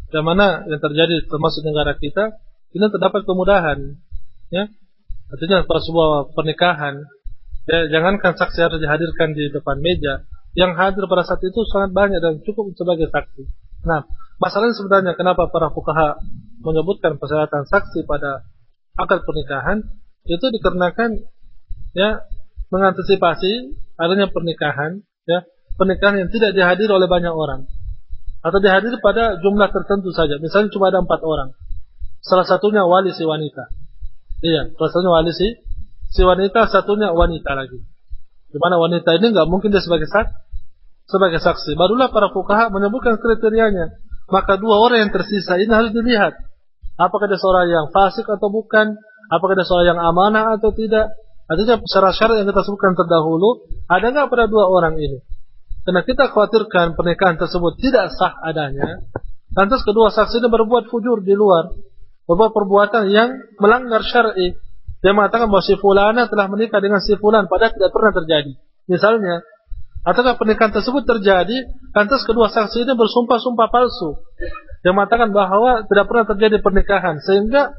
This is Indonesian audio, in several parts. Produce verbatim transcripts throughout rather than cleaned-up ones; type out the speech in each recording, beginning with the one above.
yang mana yang terjadi termasuk negara kita, ini terdapat kemudahan, ya. Artinya pada sebuah pernikahan, ya, jangankan saksi harus dihadirkan di depan meja, yang hadir pada saat itu sangat banyak dan cukup sebagai saksi. Nah, masalahnya sebenarnya kenapa para fuqaha menyebutkan persyaratan saksi pada akad pernikahan, itu dikarenakan, ya, mengantisipasi adanya pernikahan, ya, pernikahan yang tidak dihadiri oleh banyak orang atau dihadiri pada jumlah tertentu saja. Misalnya cuma ada empat orang, salah satunya wali si wanita, iya, salah satunya wali si si wanita, satunya wanita lagi, di mana wanita ini nggak mungkin dia sebagai saksi, sebagai saksi. Barulah para fuqaha menyebutkan kriterianya. Maka dua orang yang tersisa ini harus dilihat, apakah dia seorang yang fasik atau bukan, apakah dia seorang yang amanah atau tidak. Artinya syarat-syarat yang kita sebutkan terdahulu ada nggak pada dua orang ini? Karena kita khawatirkan pernikahan tersebut tidak sah adanya, lantas kedua saksi ini berbuat fujur di luar, berbuat perbuatan yang melanggar syar'i. Dia mengatakan bahwa si fulana telah menikah dengan si fulan, padahal tidak pernah terjadi. Misalnya, ataukah pernikahan tersebut terjadi, lantas kedua saksi ini bersumpah-sumpah palsu. Dia mengatakan bahwa tidak pernah terjadi pernikahan, sehingga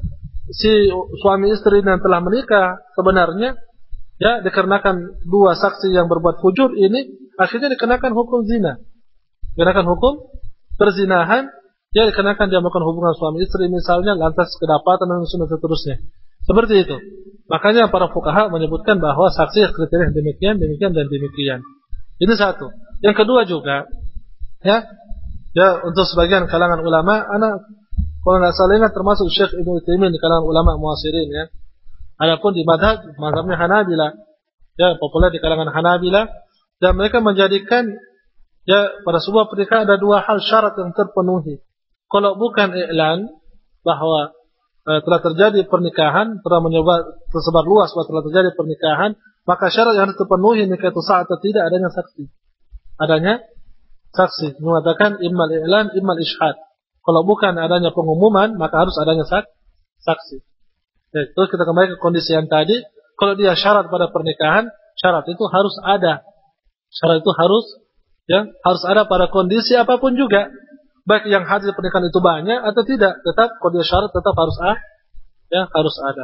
si suami istri yang telah menikah sebenarnya, ya, dikarenakan dua saksi yang berbuat fujur ini, akhirnya dikenakan hukum zina, dikenakan hukum perzinahan, ya, dikenakan dia melakukan hubungan suami istri misalnya, lantas kedapatan dan seterusnya. Seperti itu. Makanya para fuqaha menyebutkan bahwa saksi kriteria demikian, demikian dan demikian. Ini satu. Yang kedua juga, ya, ya, untuk sebagian kalangan ulama, anak kalau nggak salah ingat termasuk Syekh Ibnu Utsaimin di kalangan ulama muasirin, ya. Adapun di madhab, madhabnya Hanabila, ya, populer di kalangan Hanabila, dan mereka menjadikan, ya, pada sebuah pernikahan ada dua hal syarat yang terpenuhi. Kalau bukan i'lan bahwa e, telah terjadi pernikahan, telah menyebar tersebar luas bahwa telah terjadi pernikahan, maka syarat yang harus terpenuhi nikah itu sah atau tidak adanya saksi. Adanya saksi. Mengatakan immal i'lan, immal ishhad. Kalau bukan adanya pengumuman, maka harus adanya saksi. Ya, terus kita kembali ke kondisi yang tadi. Kalau dia syarat pada pernikahan, syarat itu harus ada. Syarat itu harus, ya, harus ada pada kondisi apapun juga. Baik yang hadir pernikahan itu banyak atau tidak, tetap kalau dia syarat tetap harus ada, ya, harus ada.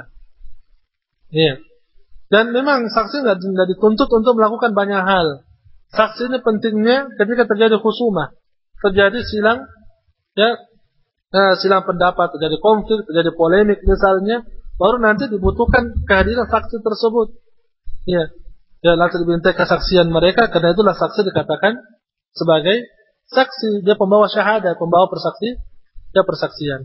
Iya. Dan memang saksi nggak dituntut untuk melakukan banyak hal. Saksi ini pentingnya ketika terjadi khusumah, terjadi silang, ya, eh, silang pendapat, terjadi konflik, terjadi polemik misalnya, baru nanti dibutuhkan kehadiran saksi tersebut. Ya, ya, langsung diminta kesaksian mereka, karena itulah saksi dikatakan sebagai saksi. Dia pembawa syahadat, pembawa persaksi, dia persaksian.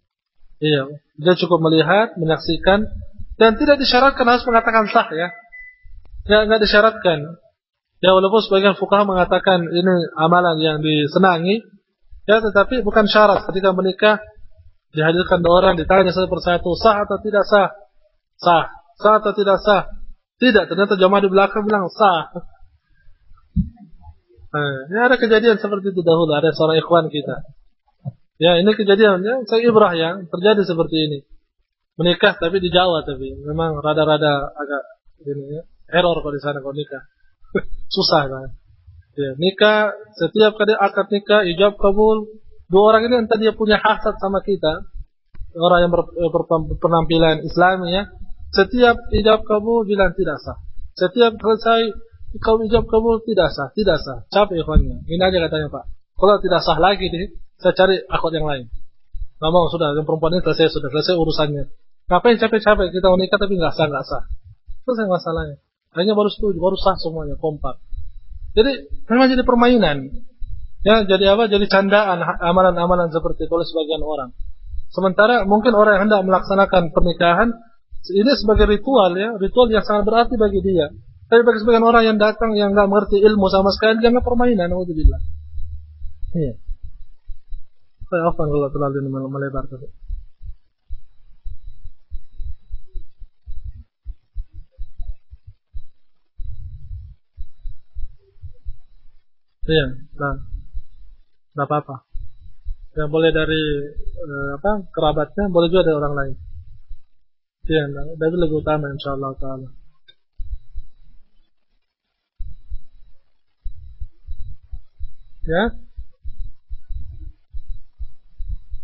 Iya, dia cukup melihat, menyaksikan, dan tidak disyaratkan harus mengatakan sah, ya. Ya, nggak disyaratkan. Ya, walaupun sebagian fuqaha mengatakan ini amalan yang disenangi, ya, tetapi bukan syarat. Ketika menikah dihadirkan dua orang, ditanya satu persatu, sah atau tidak sah? Sah. Sah atau tidak sah? Tidak. Ternyata jamaah di belakang bilang sah. Nah, ini ada kejadian seperti itu dahulu. Ada seorang ikhwan kita. Ya, ini kejadiannya saya ibrah yang terjadi seperti ini. Menikah tapi di Jawa, tapi memang rada-rada agak ini, ya, error kalau di sana kalau nikah. Susah kan. Ya, nikah, setiap kali akad nikah, ijab kabul, dua orang ini entah dia punya hasad sama kita, orang yang ber, berpenampilan Islami, ya, setiap ijab kabul bilang tidak sah. Setiap selesai kau ijab kabul tidak sah, tidak sah. Capek ikhwannya. Ini aja katanya, Pak. Kalau tidak sah lagi nih, saya cari akad yang lain. Nggak mau, sudah, yang perempuan ini selesai, sudah selesai urusannya. Ngapain capek-capek kita mau nikah tapi nggak sah, nggak sah. Selesai masalahnya. Akhirnya baru setuju, baru sah semuanya, kompak. Jadi memang jadi permainan. Ya, jadi apa? Jadi candaan amalan-amalan seperti itu oleh sebagian orang. Sementara mungkin orang yang hendak melaksanakan pernikahan ini sebagai ritual, ya, ritual yang sangat berarti bagi dia. Tapi bagi sebagian orang yang datang yang enggak mengerti ilmu sama sekali, jangan permainan, alhamdulillah. Iya. Saya afwan kalau terlalu melebar tadi. Iya, nah, enggak apa-apa. Ya, boleh dari eh, apa? Kerabatnya, boleh juga dari orang lain. Iya, nah, dari lebih utama insyaallah taala. Ya.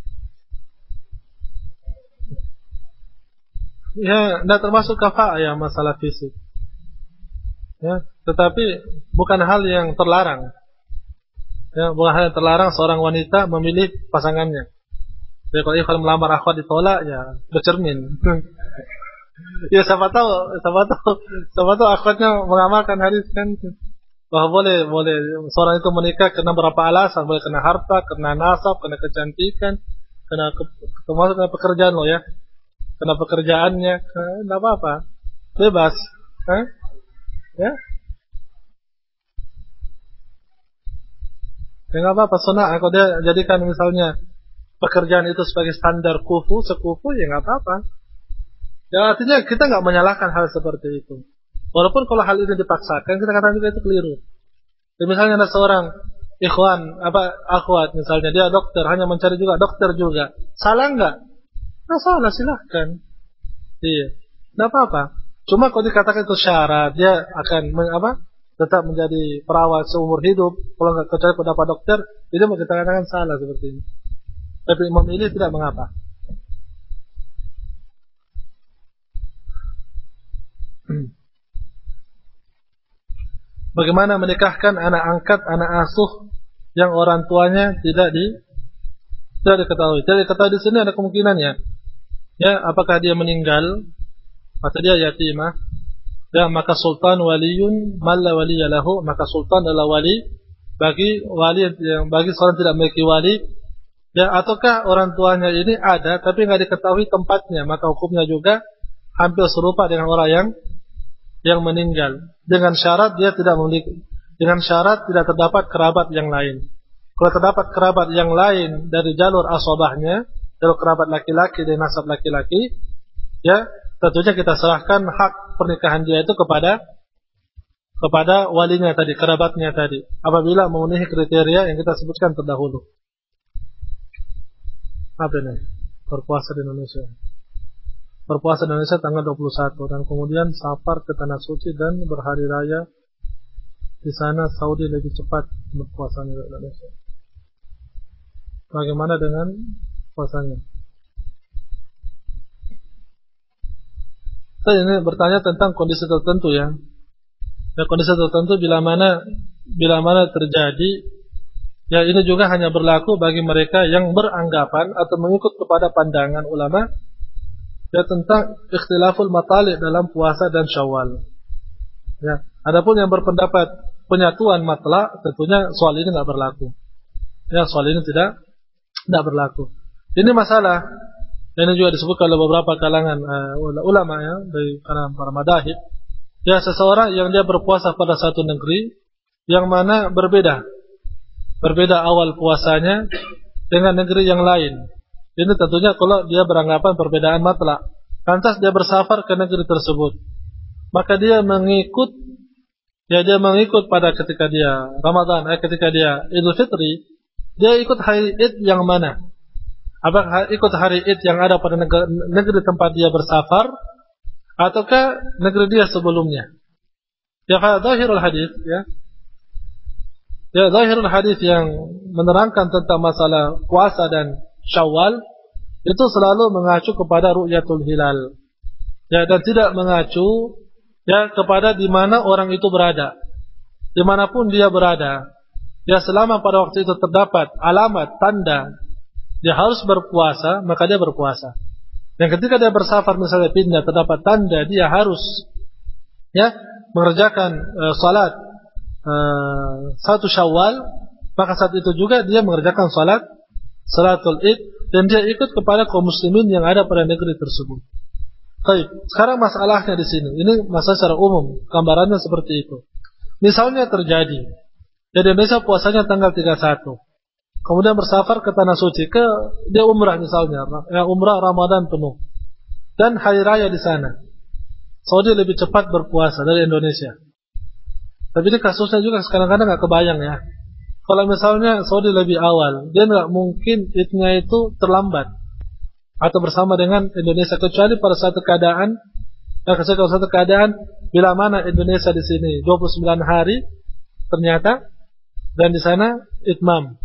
Ya, tidak termasuk kafa'ah ya masalah fisik. Ya, tetapi bukan hal yang terlarang. Ya, bukan hal yang terlarang seorang wanita memilih pasangannya. Ya, kalau ikhwan melamar akhwat ditolak, ya bercermin. Ya, siapa tahu, siapa tahu, siapa tahu akhwatnya mengamalkan hadis kan. Bahwa boleh, boleh seorang itu menikah karena berapa alasan, boleh karena harta, karena nasab, karena kecantikan, karena ke, termasuk karena pekerjaan lo ya. Karena pekerjaannya, enggak apa-apa. Bebas. Hah? Ya? Ya enggak apa-apa, sunah. Kalau dia jadikan misalnya pekerjaan itu sebagai standar kufu, sekufu, ya enggak apa-apa. Ya artinya kita enggak menyalahkan hal seperti itu. Walaupun kalau hal ini dipaksakan, kita katakan juga itu keliru. Jadi misalnya ada seorang ikhwan, apa akhwat misalnya, dia dokter, hanya mencari juga dokter juga. Salah enggak? Nah, salah, silahkan. Iya, enggak apa-apa. Cuma kalau dikatakan itu syarat, dia akan apa? Tetap menjadi perawat seumur hidup. Kalau enggak kecuali pendapat dokter, itu mau kita katakan salah seperti ini. Tapi memilih tidak mengapa. Bagaimana menikahkan anak angkat, anak asuh yang orang tuanya tidak di tidak diketahui. Tidak diketahui di sini ada kemungkinannya. Ya, apakah dia meninggal atau dia yatimah? Ya, maka sultan waliyun malla waliya lahu, maka sultan adalah wali bagi wali yang bagi seorang tidak memiliki wali. Ya, ataukah orang tuanya ini ada tapi enggak diketahui tempatnya, maka hukumnya juga hampir serupa dengan orang yang yang meninggal, dengan syarat dia tidak memiliki, dengan syarat tidak terdapat kerabat yang lain. Kalau terdapat kerabat yang lain dari jalur asabahnya, jalur kerabat laki-laki dari nasab laki-laki, ya tentunya kita serahkan hak pernikahan dia itu kepada kepada walinya tadi, kerabatnya tadi, apabila memenuhi kriteria yang kita sebutkan terdahulu. Apa ini? Berpuasa di Indonesia. Berpuasa di Indonesia tanggal dua puluh satu dan kemudian safar ke Tanah Suci dan berhari raya di sana. Saudi lebih cepat berpuasanya di Indonesia. Bagaimana dengan puasanya? Saya ini bertanya tentang kondisi tertentu ya. Ya, kondisi tertentu bila mana bila mana terjadi, ya ini juga hanya berlaku bagi mereka yang beranggapan atau mengikut kepada pandangan ulama ya tentang ikhtilaful matali' dalam puasa dan Syawal. Ya, adapun yang berpendapat penyatuan matla' tentunya soal ini enggak berlaku. Ya, soal ini tidak tidak berlaku. Ini masalah ini juga disebutkan oleh beberapa kalangan uh, ulama ya dari kalangan para madhahib. Ya, seseorang yang dia berpuasa pada satu negeri yang mana berbeda. Berbeda awal puasanya dengan negeri yang lain. Ini tentunya kalau dia beranggapan perbedaan matla', lantas dia bersafar ke negeri tersebut, maka dia mengikut, ya dia mengikut pada ketika dia Ramadan, eh, ketika dia Idul Fitri, dia ikut hari Id yang mana? Apakah ikut hari Id yang ada pada negeri, negeri tempat dia bersafar, ataukah negeri dia sebelumnya? Ya, zahirul hadis, ya. Ya, zahirul hadis yang menerangkan tentang masalah puasa dan Syawal itu selalu mengacu kepada ru'yatul hilal. Ya, dan tidak mengacu ya kepada di mana orang itu berada. Dimanapun dia berada, ya selama pada waktu itu terdapat alamat tanda dia harus berpuasa, maka dia berpuasa. Dan ketika dia bersafar misalnya pindah terdapat tanda dia harus ya mengerjakan uh, salat uh, satu Syawal, maka saat itu juga dia mengerjakan salat salatul Id dan dia ikut kepada kaum muslimin yang ada pada negeri tersebut. Baik, sekarang masalahnya di sini. Ini masalah secara umum, gambarannya seperti itu. Misalnya terjadi, di Indonesia puasanya tanggal tiga puluh satu. Kemudian bersafar ke Tanah Suci, ke dia umrah misalnya, ya umrah Ramadan penuh. Dan hari raya di sana. Saudi lebih cepat berpuasa dari Indonesia. Tapi ini kasusnya juga kadang-kadang enggak kebayang ya. Kalau misalnya Saudi lebih awal, dia nggak mungkin idnya itu terlambat atau bersama dengan Indonesia, kecuali pada satu keadaan, ya kecuali pada satu keadaan bila mana Indonesia di sini dua puluh sembilan hari ternyata dan di sana itmam,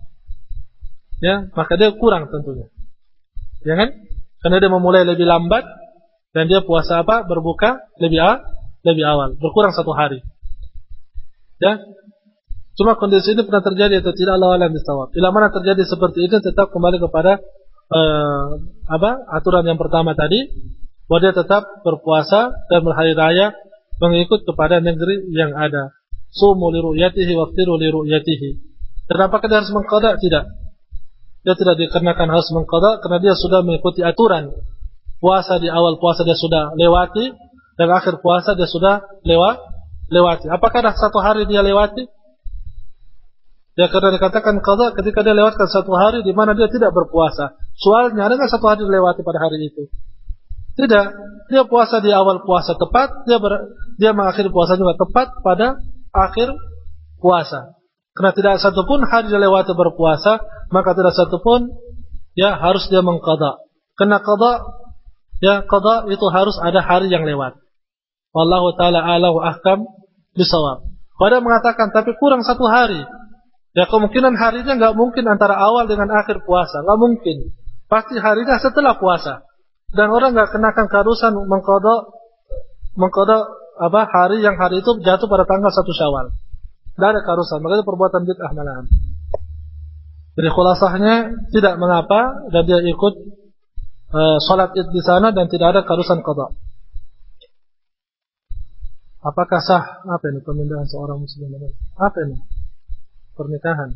ya maka dia kurang tentunya, ya kan? Karena dia memulai lebih lambat, dan dia puasa apa? Berbuka lebih a, lebih awal, berkurang satu hari. Ya. Cuma kondisi ini pernah terjadi atau tidak, Allah a'lam bishawab. Bila mana terjadi seperti itu, tetap kembali kepada uh, apa? Aturan yang pertama tadi, bahwa dia tetap berpuasa dan berhari raya mengikut kepada negeri yang ada. Sumu li ru'yatihi waftiru li ru'yatihi. Dan apakah dia harus mengqada? Tidak. Dia tidak dikarenakan harus mengqada karena dia sudah mengikuti aturan. Puasa di awal puasa dia sudah lewati dan akhir puasa dia sudah lewat lewati. Apakah dah satu hari dia lewati? Ya, karena dikatakan qada ketika dia lewatkan satu hari di mana dia tidak berpuasa. Soalnya ada nggak satu hari dilewati pada hari itu? Tidak. Dia puasa di awal puasa tepat, dia ber, dia mengakhiri puasa juga tepat pada akhir puasa. Karena tidak satupun hari dia lewati berpuasa, maka tidak satupun ya harus dia mengqada. Karena qada ya qada itu harus ada hari yang lewat. Wallahu taala a'lam wa ahkam bisawab. Pada mengatakan tapi kurang satu hari. Ya kemungkinan harinya nggak mungkin antara awal dengan akhir puasa, nggak mungkin. Pasti harinya setelah puasa. Dan orang nggak kenakan keharusan mengqada mengqada apa hari yang hari itu jatuh pada tanggal satu Syawal. Tidak ada keharusan, maka itu perbuatan bid'ah malahan. Jadi khulasahnya tidak mengapa dan dia ikut uh, salat Id di sana dan tidak ada keharusan qada. Apakah sah apa ini pemindahan seorang muslim? Apa ini? Pernikahan.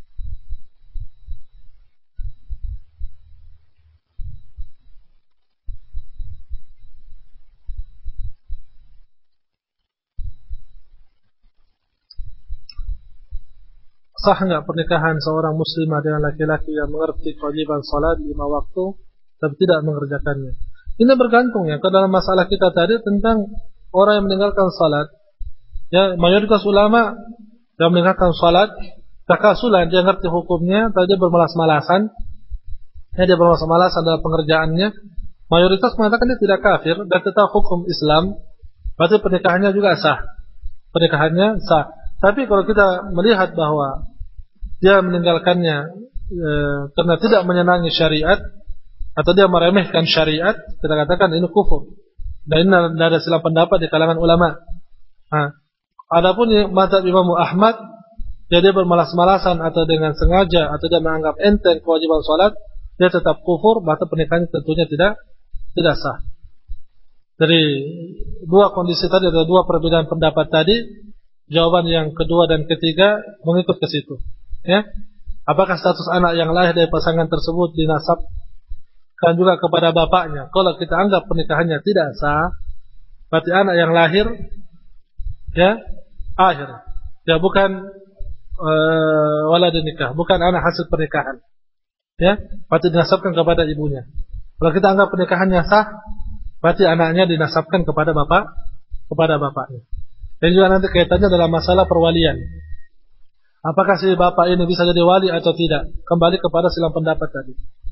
Sah enggak pernikahan seorang muslimah dengan laki-laki yang mengerti kewajiban salat lima waktu tapi tidak mengerjakannya? Ini bergantung ya ke dalam masalah kita tadi tentang orang yang meninggalkan salat. Ya, mayoritas ulama yang meninggalkan salat takasulan, dia ngerti hukumnya, tapi dia bermalas-malasan. Ya, dia bermalas-malasan dalam pengerjaannya. Mayoritas mengatakan dia tidak kafir dan tetap hukum Islam. Berarti pernikahannya juga sah. Pernikahannya sah. Tapi kalau kita melihat bahwa dia meninggalkannya e, karena tidak menyenangi syariat atau dia meremehkan syariat, kita katakan ini kufur. Dan ini ada silang pendapat di kalangan ulama. Nah, adapun mazhab Imam Ahmad, dia, dia bermalas-malasan atau dengan sengaja atau dia menganggap enteng kewajiban salat, dia tetap kufur, maka pernikahannya tentunya tidak tidak sah. Dari dua kondisi tadi atau dua perbedaan pendapat tadi, jawaban yang kedua dan ketiga mengikut ke situ. Ya, apakah status anak yang lahir dari pasangan tersebut dinasabkan juga kepada bapaknya? Kalau kita anggap pernikahannya tidak sah, berarti anak yang lahir ya akhir, ya bukan uh, walad nikah, bukan anak hasil pernikahan. Ya, berarti dinasabkan kepada ibunya. Kalau kita anggap pernikahannya sah, berarti anaknya dinasabkan kepada bapak, kepada bapaknya. Dan juga nanti kaitannya dalam masalah perwalian. Apakah si bapak ini bisa jadi wali atau tidak? Kembali kepada silang pendapat tadi.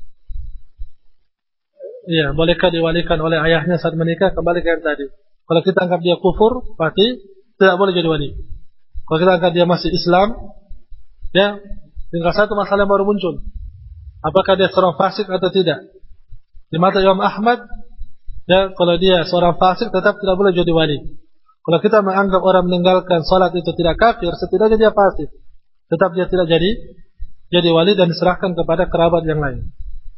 Iya, bolehkah diwalikan oleh ayahnya saat menikah? Kembali ke yang tadi. Kalau kita anggap dia kufur, berarti tidak boleh jadi wali. Kalau kita anggap dia masih Islam, ya, tinggal satu masalah yang baru muncul. Apakah dia seorang fasik atau tidak? Di mata Imam Ahmad, ya, kalau dia seorang fasik tetap tidak boleh jadi wali. Kalau kita menganggap orang meninggalkan salat itu tidak kafir, setidaknya dia fasik, tetap dia tidak jadi jadi wali dan diserahkan kepada kerabat yang lain.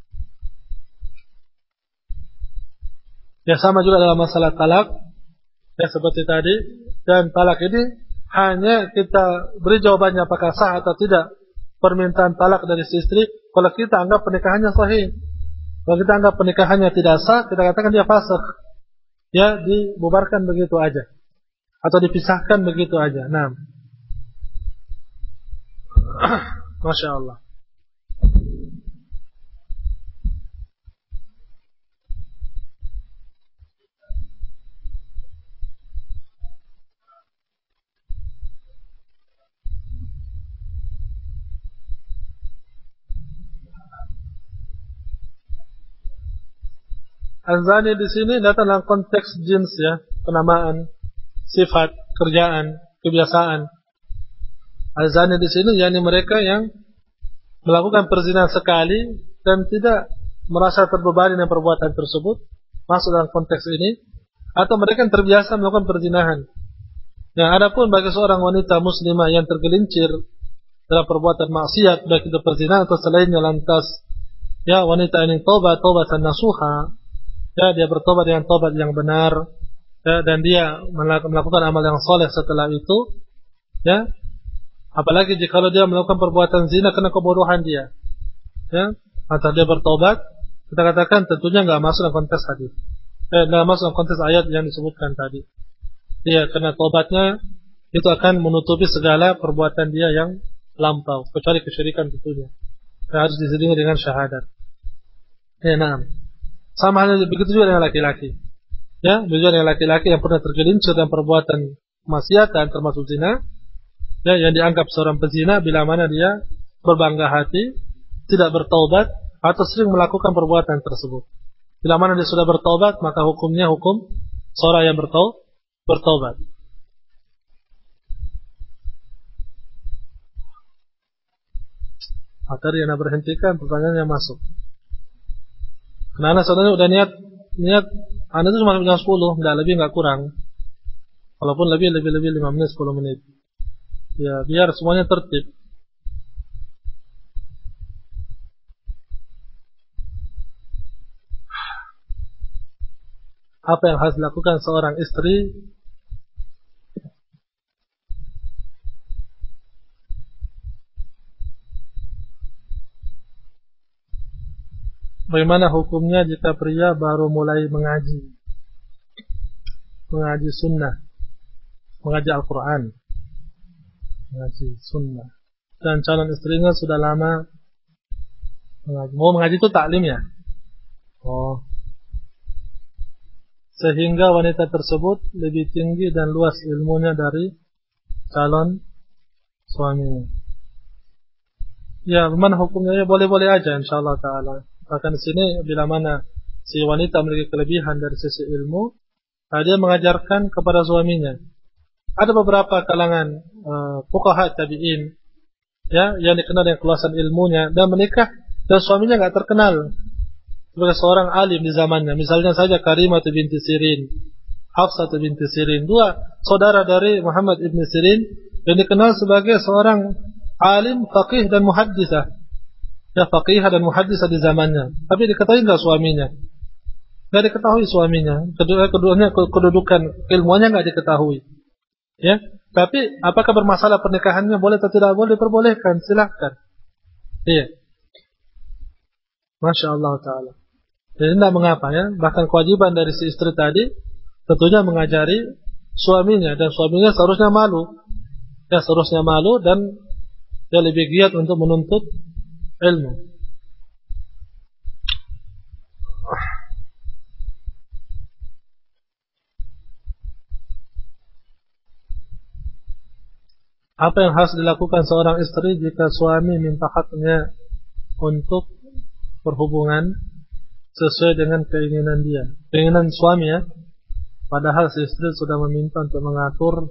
Ya, sama juga dalam masalah talak, ya seperti tadi. Dan talak ini hanya kita beri jawabannya apakah sah atau tidak permintaan talak dari si istri kalau kita anggap pernikahannya sahih. Kalau kita anggap pernikahannya tidak sah, kita katakan dia fasik. Ya, dibubarkan begitu aja. Atau dipisahkan begitu aja. Nah. Masya Allah. Az-zani di sini datang dalam konteks jins ya, penamaan, sifat, kerjaan, kebiasaan. Az-zani di sini yakni mereka yang melakukan perzinahan sekali dan tidak merasa terbebani dengan perbuatan tersebut, masuk dalam konteks ini, atau mereka yang terbiasa melakukan perzinahan. Yang adapun bagi seorang wanita muslimah yang tergelincir dalam perbuatan maksiat, baik itu perzinahan atau selainnya, lantas ya wanita ini taubat taubatan nasuha, ya dia bertobat dengan taubat yang benar, ya, dan dia melakukan amal yang soleh setelah itu, ya. Apalagi jika dia melakukan perbuatan zina karena kebodohan dia, ya, atau dia bertobat, kita katakan tentunya enggak masuk dalam konteks hadis. Eh, enggak masuk dalam konteks ayat yang disebutkan tadi. Dia karena tobatnya itu akan menutupi segala perbuatan dia yang lampau, kecuali kesyirikan tentunya. Dan harus diselingi dengan syahadat. Ya, nah. Sama halnya begitu juga dengan laki-laki. Ya, begitu dengan laki-laki yang pernah tergelincir dalam perbuatan maksiatan termasuk zina. Ya, yang dianggap seorang pezina bila mana dia berbangga hati, tidak bertaubat atau sering melakukan perbuatan tersebut. Bila mana dia sudah bertaubat, maka hukumnya hukum seorang yang bertau bertaubat. Materi yang berhentikan, pertanyaannya masuk. Karena anak sebenarnya udah niat niat, anak itu cuma jam sepuluh, enggak lebih enggak kurang. Walaupun lebih lebih lebih lima menit sepuluh menit. Ya, biar semuanya tertib. Apa yang harus dilakukan seorang istri bagaimana hukumnya jika pria baru mulai mengaji mengaji sunnah, mengaji Al-Quran, mengaji sunnah, dan calon istrinya sudah lama mengaji. Mau mengaji itu taklim ya? Oh, sehingga wanita tersebut lebih tinggi dan luas ilmunya dari calon suaminya. Ya, bagaimana hukumnya? Ya, boleh-boleh aja insyaallah taala. Bahkan di sini bila mana si wanita memiliki kelebihan dari sisi ilmu, dia mengajarkan kepada suaminya. Ada beberapa kalangan uh, fuqaha tabi'in, ya, yang dikenal dengan keluasan ilmunya dan menikah dan suaminya enggak terkenal sebagai seorang alim di zamannya. Misalnya saja Karimah binti Sirin, Hafsah binti Sirin, dua saudara dari Muhammad ibn Sirin yang dikenal sebagai seorang alim, faqih dan muhaddisah. Ya, faqihah dan muhaddisah di zamannya. Tapi diketahui enggak suaminya? Enggak diketahui suaminya. Keduanya kedudukan ilmunya enggak diketahui. Ya, tapi apakah bermasalah pernikahannya, boleh atau tidak boleh, diperbolehkan, silakan. Iya. Masya Allah taala. Jadi tidak mengapa ya. Bahkan kewajiban dari si istri tadi tentunya mengajari suaminya, dan suaminya seharusnya malu. Ya, seharusnya malu dan dia lebih giat untuk menuntut ilmu. Apa yang harus dilakukan seorang istri jika suami minta haknya untuk berhubungan sesuai dengan keinginan dia, keinginan suami ya, padahal si istri sudah meminta untuk mengatur?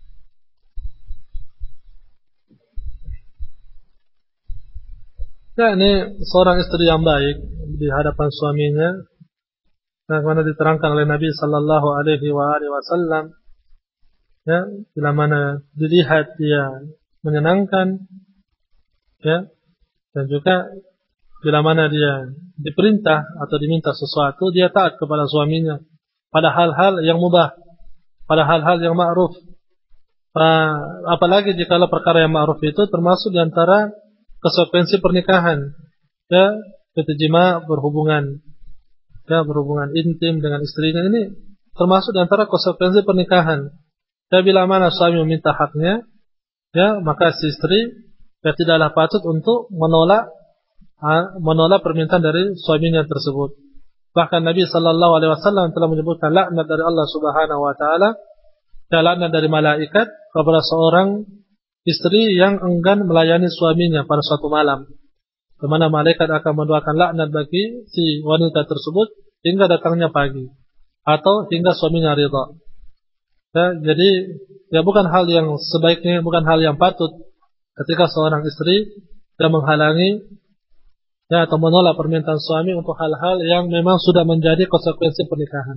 Ya, ini seorang istri yang baik di hadapan suaminya, karena diterangkan oleh Nabi Sallallahu Alaihi Wasallam, ya, bila mana dilihat dia menyenangkan, ya, dan juga bila mana dia diperintah atau diminta sesuatu, dia taat kepada suaminya pada hal-hal yang mubah, pada hal-hal yang ma'ruf. Apalagi jika perkara yang ma'ruf itu termasuk di antara konsekuensi pernikahan, ya, berjima, berhubungan, ya, berhubungan intim dengan istrinya, ini termasuk di antara konsekuensi pernikahan. Ya, bila mana suami meminta haknya, ya, maka si istri ya tidaklah patut untuk menolak menolak permintaan dari suaminya tersebut. Bahkan Nabi Sallallahu Alaihi Wasallam telah menyebutkan laknat dari Allah Subhanahu Wa Taala, dan laknat dari malaikat kepada seorang istri yang enggan melayani suaminya pada suatu malam, di mana malaikat akan mendoakan laknat bagi si wanita tersebut hingga datangnya pagi atau hingga suaminya ridha. Ya, jadi ya bukan hal yang sebaiknya, bukan hal yang patut ketika seorang istri yang menghalangi ya, atau menolak permintaan suami untuk hal-hal yang memang sudah menjadi konsekuensi pernikahan.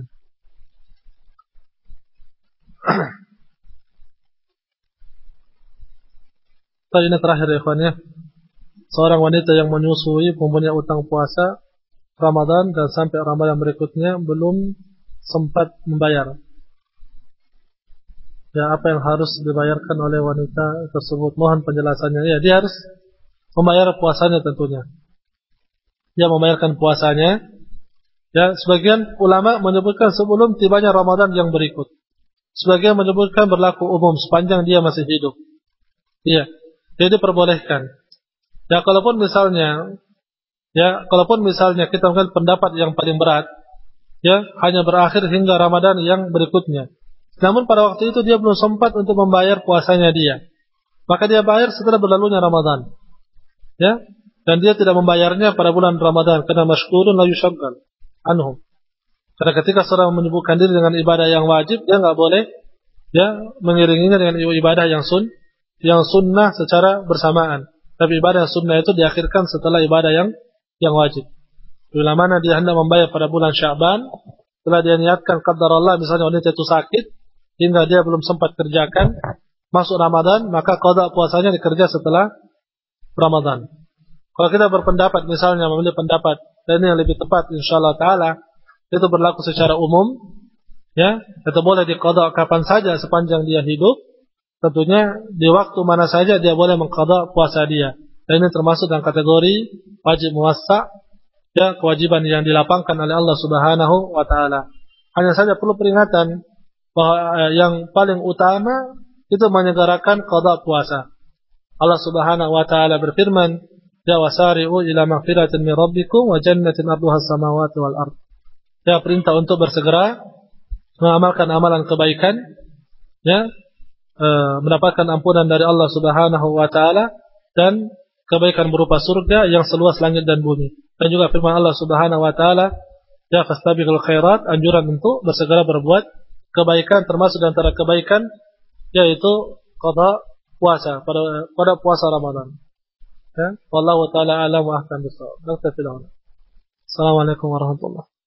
Tadi ini terakhir ya ikhwan ya. Seorang wanita yang menyusui mempunyai utang puasa Ramadan dan sampai Ramadan berikutnya belum sempat membayar. Ya, apa yang harus dibayarkan oleh wanita tersebut? Mohon penjelasannya. Ya, dia harus membayar puasanya tentunya. Dia membayarkan puasanya. Ya, sebagian ulama menyebutkan sebelum tibanya Ramadan yang berikut. Sebagian menyebutkan berlaku umum sepanjang dia masih hidup. Iya, jadi diperbolehkan. Ya, kalaupun misalnya, ya, kalaupun misalnya kita mengambil pendapat yang paling berat, ya, hanya berakhir hingga Ramadan yang berikutnya. Namun pada waktu itu dia belum sempat untuk membayar puasanya dia. Maka dia bayar setelah berlalunya Ramadan. Ya, dan dia tidak membayarnya pada bulan Ramadan karena masyghulun la yushaggal anhum. Karena ketika seorang menyibukkan diri dengan ibadah yang wajib, dia enggak boleh ya mengiringinya dengan ibadah yang sun yang sunnah secara bersamaan. Tapi ibadah yang sunnah itu diakhirkan setelah ibadah yang yang wajib. Bila mana dia hendak membayar pada bulan Sya'ban, setelah dia niatkan qadarullah misalnya wanita itu sakit hingga dia belum sempat kerjakan, masuk Ramadan, maka qada puasanya dikerja setelah Ramadan. Kalau kita berpendapat misalnya memilih pendapat dan ini yang lebih tepat insyaallah taala, itu berlaku secara umum, ya, itu boleh diqada kapan saja sepanjang dia hidup, tentunya di waktu mana saja dia boleh mengqada puasa dia. Dan ini termasuk dalam kategori wajib muwassa', ya, kewajiban yang dilapangkan oleh Allah Subhanahu wa taala. Hanya saja perlu peringatan bahwa eh, yang paling utama itu menyegerakan qada puasa. Allah Subhanahu wa taala berfirman, "Ya wasari'u ila maghfiratin min rabbikum wa jannatin 'arduha as-samawati wal ard." Ya, perintah untuk bersegera mengamalkan amalan kebaikan, ya, e, mendapatkan ampunan dari Allah Subhanahu wa taala dan kebaikan berupa surga yang seluas langit dan bumi. Dan juga firman Allah Subhanahu wa taala, "Ya fastabiqul khairat," anjuran untuk bersegera berbuat kebaikan, termasuk di antara kebaikan yaitu qada puasa pada pada puasa Ramadan. Ya, wallahu taala a'lam wa ahkam bis-shawab. Assalamualaikum warahmatullahi wabarakatuh.